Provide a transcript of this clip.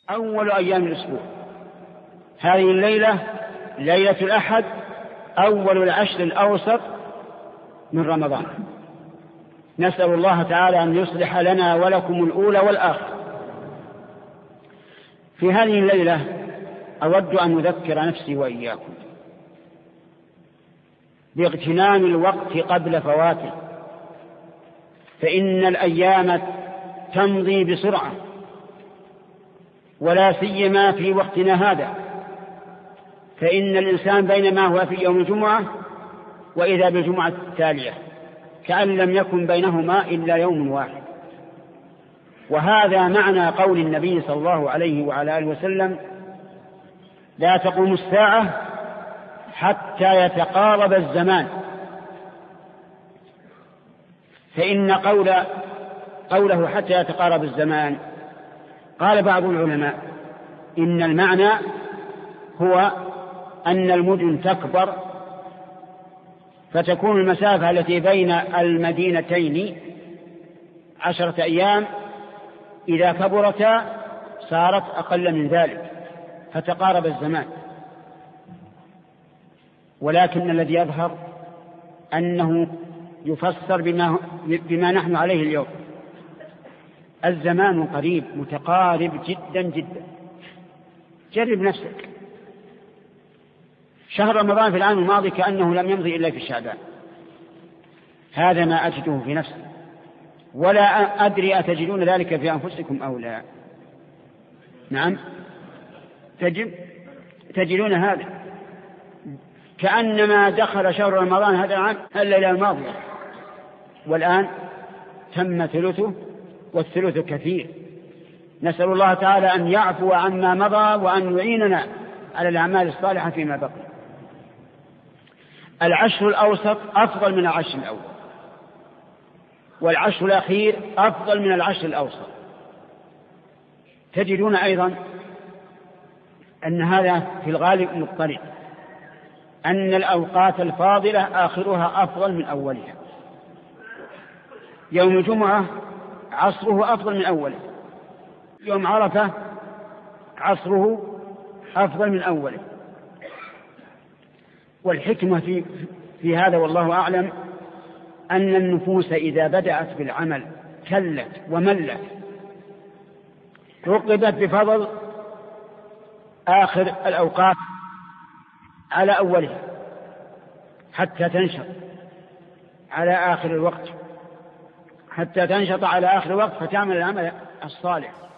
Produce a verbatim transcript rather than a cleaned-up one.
أول أيام الأسبوع. هذه الليلة ليلة الأحد أول العشر الأوسط من رمضان. نسأل الله تعالى أن يصلح لنا ولكم الأولى والآخرة. في هذه الليلة أود أن أذكر نفسي وإياكم باغتنام الوقت قبل فواته، فإن الأيام تمضي بسرعة، ولا سيما في وقتنا هذا، فإن الإنسان بينما هو في يوم الجمعة وإذا بالجمعة التالية كأن لم يكن بينهما إلا يوم واحد. وهذا معنى قول النبي صلى الله عليه وعلى آله وسلم: لا تقوم الساعة حتى يتقارب الزمان. فإن قول قوله حتى يتقارب الزمان، قال بعض العلماء إن المعنى هو أن المدن تكبر، فتكون المسافة التي بين المدينتين عشرة أيام إذا كبرتا صارت أقل من ذلك، فتقارب الزمان. ولكن الذي يظهر أنه يفسر بما, بما نحن عليه اليوم. الزمان قريب متقارب جدا جدا. جرب نفسك، شهر رمضان في العام الماضي كأنه لم يمضي إلا في شعبان. هذا ما أجده في نفسي، ولا أدري أتجدون ذلك في أنفسكم أو لا. نعم، تجب تجدون هذا كأنما دخل شهر رمضان هذا العام الليلة الماضية، والآن تم ثلثه، والثلث كثير. نسأل الله تعالى أن يعفو عما مضى وأن يعيننا على الأعمال الصالحة فيما بقي. العشر الأوسط أفضل من العشر الأول، والعشر الأخير أفضل من العشر الأوسط. تجدون أيضا أن هذا في الغالب مضطرد، أن الأوقات الفاضلة آخرها أفضل من أولها. يوم الجمعة عصره أفضل من أوله، يوم عرفة عصره أفضل من أوله. والحكمة في, في هذا والله أعلم أن النفوس إذا بدأت بالعمل كلت وملت، رقبت بفضل آخر الأوقات على أولها حتى تنشط على آخر الوقت، حتى تنشط على آخر الوقت فتعمل العمل الصالح.